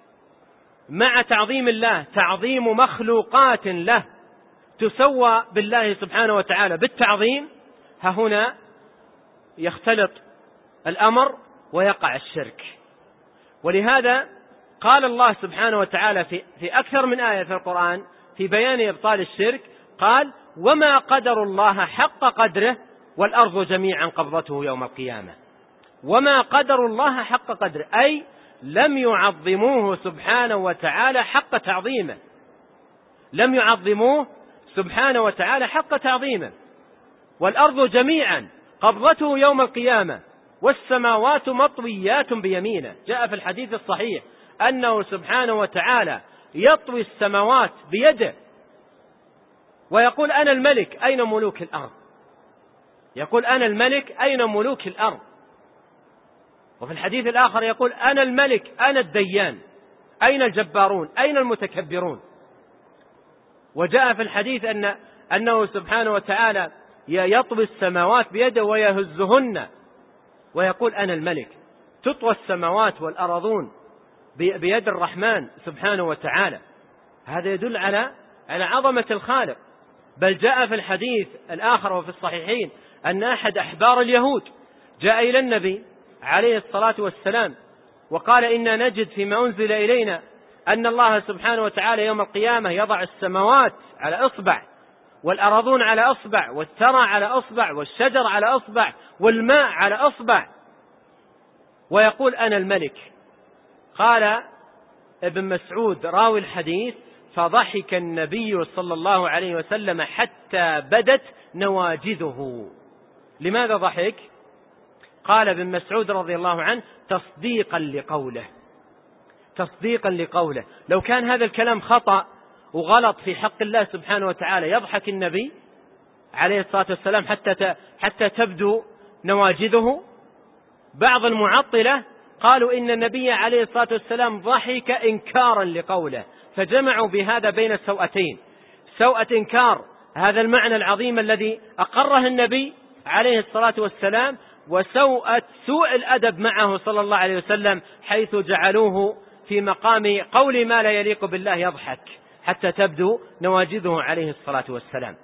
مع تعظيم الله تعظيم مخلوقات له تسوى بالله سبحانه وتعالى بالتعظيم، ها هنا يختلط الأمر ويقع الشرك. ولهذا قال الله سبحانه وتعالى في, في أكثر من آية في القرآن في بيان إبطال الشرك، قال وما قدر الله حق قدره والأرض جميعا قبضته يوم القيامة. وما قدر الله حق قدره أي لم يعظموه سبحانه وتعالى حق تعظيمه، لم يعظموه سبحانه وتعالى حق تعظيمه. والأرض جميعا قبضته يوم القيامة والسماوات مطويات بيمينه. جاء في الحديث الصحيح أنه سبحانه وتعالى يطوي السماوات بيده ويقول أنا الملك أين ملوك الأرض، يقول أنا الملك أين ملوك الأرض. وفي الحديث الآخر يقول أنا الملك أنا الديان أين الجبارون أين المتكبرون. وجاء في الحديث أن أنه سبحانه وتعالى يطوي السماوات بيده ويهزهن ويقول أنا الملك. تطوى السماوات والأرضون بيد الرحمن سبحانه وتعالى. هذا يدل على على عظمة الخالق. بل جاء في الحديث الآخر وفي الصحيحين أن أحد أحبار اليهود جاء إلى النبي عليه الصلاة والسلام وقال إنا نجد فيما أنزل إلينا أن الله سبحانه وتعالى يوم القيامة يضع السماوات على إصبع والأرضون على أصبع والثرى على أصبع والشجر على أصبع والماء على أصبع ويقول أنا الملك. قال ابن مسعود راوي الحديث فضحك النبي صلى الله عليه وسلم حتى بدت نواجذه. لماذا ضحك؟ قال ابن مسعود رضي الله عنه تصديقا لقوله، تصديقا لقوله. لو كان هذا الكلام خطأ وغلط في حق الله سبحانه وتعالى يضحك النبي عليه الصلاة والسلام حتى حتى تبدو نواجذه؟ بعض المعطلة قالوا إن النبي عليه الصلاة والسلام ضحك إنكارا لقوله فجمعوا بهذا بين السوءتين، سوءة إنكار هذا المعنى العظيم الذي أقره النبي عليه الصلاة والسلام، وسوءة سوء الأدب معه صلى الله عليه وسلم، حيث جعلوه في مقام قول ما لا يليق بالله يضحك حتى تبدو نواجذه عليه الصلاة والسلام.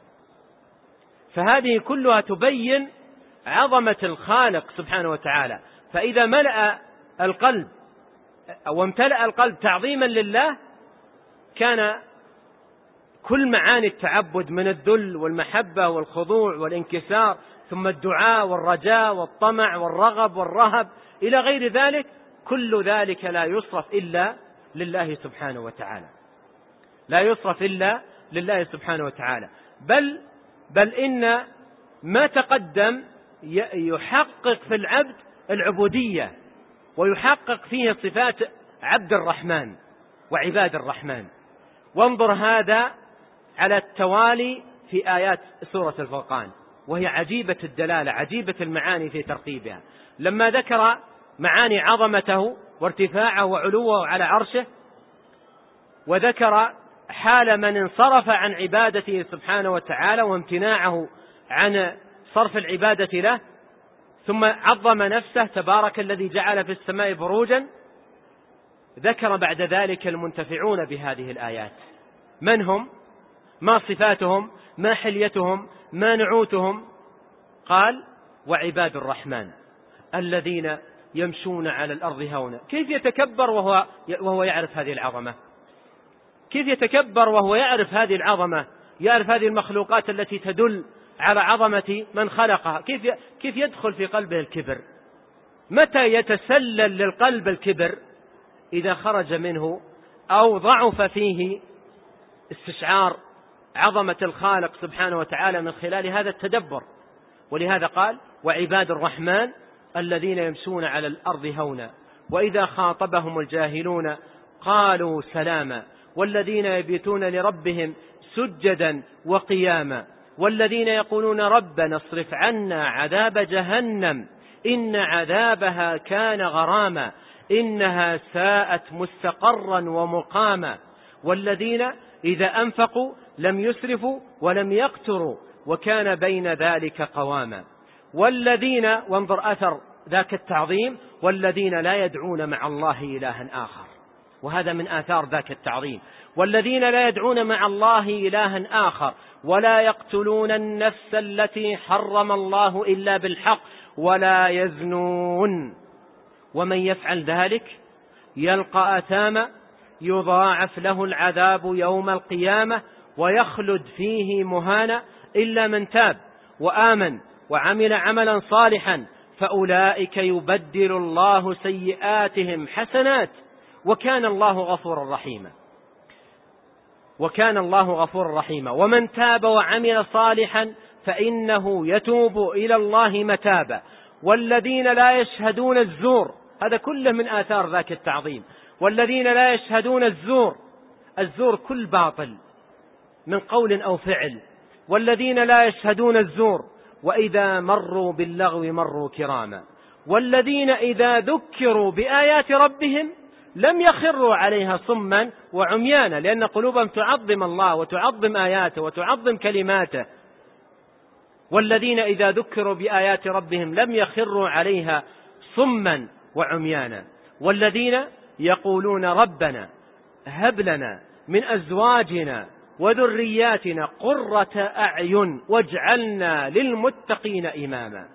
فهذه كلها تبين عظمة الخالق سبحانه وتعالى. فإذا ملأ القلب أو امتلأ القلب تعظيما لله، كان كل معاني التعبد من الذل والمحبة والخضوع والانكسار، ثم الدعاء والرجاء والطمع والرغب والرهب إلى غير ذلك، كل ذلك لا يصرف إلا لله سبحانه وتعالى، لا يصرف إلا لله سبحانه وتعالى. بل بل إن ما تقدم يحقق في العبد العبودية، ويحقق فيه صفات عبد الرحمن وعباد الرحمن. وانظر هذا على التوالي في آيات سورة الفرقان، وهي عجيبة الدلالة، عجيبة المعاني في ترتيبها. لما ذكر معاني عظمته وارتفاعه وعلوه على عرشه، وذكر حال من انصرف عن عبادته سبحانه وتعالى وامتناعه عن صرف العبادة له، ثم عظم نفسه تبارك الذي جعل في السماء بروجا، ذكر بعد ذلك المنتفعون بهذه الآيات. من هم؟ ما صفاتهم؟ ما حليتهم؟ ما نعوتهم؟ قال: وعباد الرحمن الذين يمشون على الأرض هونا. كيف يتكبر وهو, وهو يعرف هذه العظمة؟ كيف يتكبر وهو يعرف هذه العظمة، يعرف هذه المخلوقات التي تدل على عظمة من خلقها؟ كيف كيف يدخل في قلبه الكبر؟ متى يتسلل للقلب الكبر؟ إذا خرج منه أو ضعف فيه استشعار عظمة الخالق سبحانه وتعالى من خلال هذا التدبر. ولهذا قال: وعباد الرحمن الذين يمشون على الأرض هونا وإذا خاطبهم الجاهلون قالوا سلاما والذين يبيتون لربهم سجدا وقياما والذين يقولون ربنا اصرف عنا عذاب جهنم إن عذابها كان غراما إنها ساءت مستقرا ومقاما والذين إذا أنفقوا لم يسرفوا ولم يقتروا وكان بين ذلك قواما والذين، وانظر أثر ذاك التعظيم، والذين لا يدعون مع الله إلها آخر. وهذا من آثار ذاك التعظيم: والذين لا يدعون مع الله إلها آخر ولا يقتلون النفس التي حرم الله إلا بالحق ولا يزنون ومن يفعل ذلك يلقى آثاما يضاعف له العذاب يوم القيامة ويخلد فيه مهانا إلا من تاب وآمن وعمل عملا صالحا فأولئك يبدل الله سيئاتهم حسنات وكان الله غفورا رحيما وكان الله غفورا رحيما ومن تاب وعمل صالحا فإنه يتوب إلى الله متابا والذين لا يشهدون الزور. هذا كله من آثار ذاك التعظيم: والذين لا يشهدون الزور، الزور كل باطل من قول أو فعل. والذين لا يشهدون الزور وإذا مروا باللغو مروا كراما والذين إذا ذكروا بآيات ربهم لم يخروا عليها صما وعميانا، لأن قلوبهم تعظم الله وتعظم آياته وتعظم كلماته. والذين إذا ذكروا بآيات ربهم لم يخروا عليها صما وعميانا والذين يقولون ربنا هب لنا من أزواجنا وذرياتنا قرة أعين واجعلنا للمتقين إماما.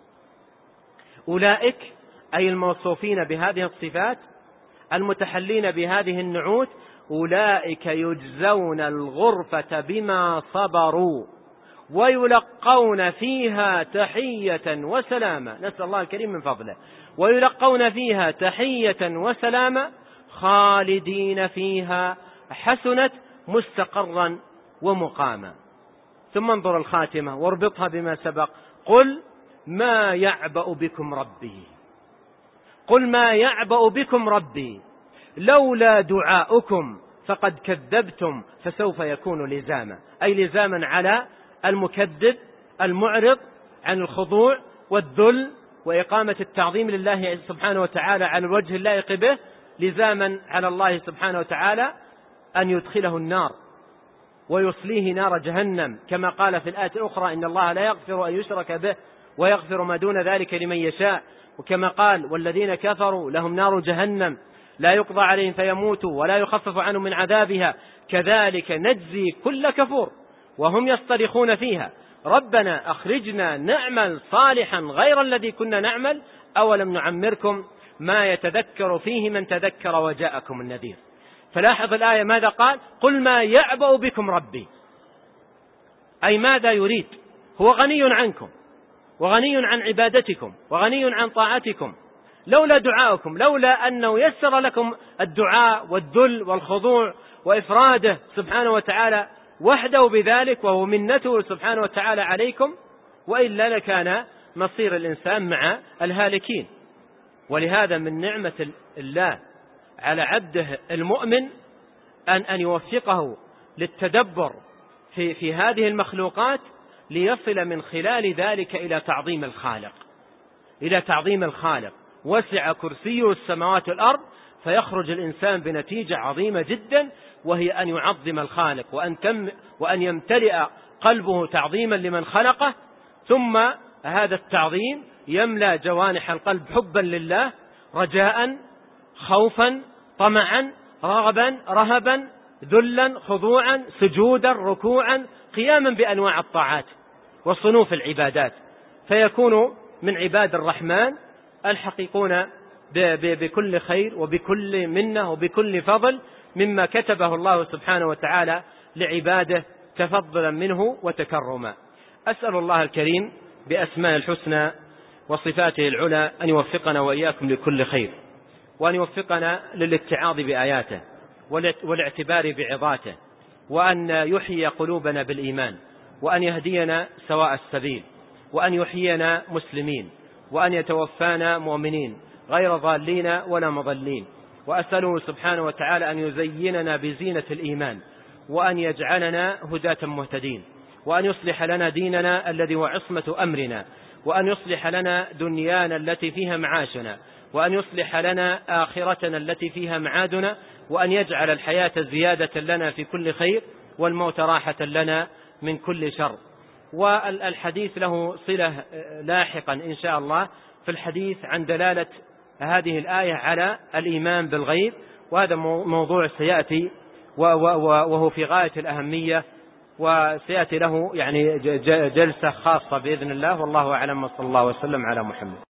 أولئك أي الموصوفين بهذه الصفات المتحلين بهذه النعوت، أولئك يجزون الغرفة بما صبروا ويلقون فيها تحية وسلاما. نسأل الله الكريم من فضله. ويلقون فيها تحية وسلاما خالدين فيها حسنت مستقرا ومقاما. ثم انظر الخاتمة واربطها بما سبق: قل ما يعبأ بكم ربي قل ما يعبأ بكم ربي لولا دعاؤكم فقد كذبتم فسوف يكون لزاما، أي لزاما على المكذب المعرض عن الخضوع والذل وإقامة التعظيم لله سبحانه وتعالى على الوجه اللائق به، لزاما على الله سبحانه وتعالى أن يدخله النار ويصليه نار جهنم، كما قال في الآية الأخرى إن الله لا يغفر أن يشرك به ويغفر ما دون ذلك لمن يشاء، وكما قال والذين كفروا لهم نار جهنم لا يقضى عليهم فيموتوا ولا يخفف عنهم من عذابها كذلك نجزي كل كفور وهم يصطرخون فيها ربنا أخرجنا نعمل صالحا غير الذي كنا نعمل أولم نعمركم ما يتذكر فيه من تذكر وجاءكم النذير. فلاحظ الآية ماذا قال؟ قل ما يعبأ بكم ربي، أي ماذا يريد؟ هو غني عنكم وغني عن عبادتكم وغني عن طاعتكم، لولا دعاؤكم، لولا أنه يسر لكم الدعاء والذل والخضوع وإفراده سبحانه وتعالى وحده بذلك وهو منته سبحانه وتعالى عليكم، وإلا لكان مصير الإنسان مع الهالكين. ولهذا من نعمة الله على عبده المؤمن أن أن يوفقه للتدبر في في هذه المخلوقات ليصل من خلال ذلك إلى تعظيم الخالق، إلى تعظيم الخالق. وسع كرسيه السماوات والأرض، فيخرج الإنسان بنتيجة عظيمة جدا، وهي أن يعظم الخالق وأن تم وأن يمتلئ قلبه تعظيما لمن خلقه، ثم هذا التعظيم يملأ جوانح القلب حبا لله، رجاء، خوفا، طمعا، رغبا، رهبا، ذلا، خضوعا، سجودا، ركوعا، قياما بأنواع الطاعات وصنوف العبادات، فيكون من عباد الرحمن الحقيقون بكل خير وبكل منة وبكل فضل مما كتبه الله سبحانه وتعالى لعباده تفضلا منه وتكرما. أسأل الله الكريم بأسماء الحسنى وصفاته العلى أن يوفقنا وإياكم لكل خير، وأن يوفقنا للاتعاظ بآياته والاعتبار بعظاته، وأن يحيي قلوبنا بالإيمان، وأن يهدينا سواء السبيل، وأن يحيينا مسلمين، وأن يتوفانا مؤمنين غير ضالين ولا مضلين. وأسأله سبحانه وتعالى أن يزيننا بزينة الإيمان، وأن يجعلنا هداة مهتدين، وأن يصلح لنا ديننا الذي هو عصمة أمرنا، وأن يصلح لنا دنيانا التي فيها معاشنا، وأن يصلح لنا آخرتنا التي فيها معادنا، وأن يجعل الحياة زيادة لنا في كل خير والموت راحة لنا من كل شر. والحديث له صلة لاحقا إن شاء الله في الحديث عن دلالة هذه الآية على الإيمان بالغيب، وهذا موضوع سيأتي وهو في غاية الأهمية، وسيأتي له يعني جلسة خاصة بإذن الله، والله أعلم، وصلى الله وسلم على محمد.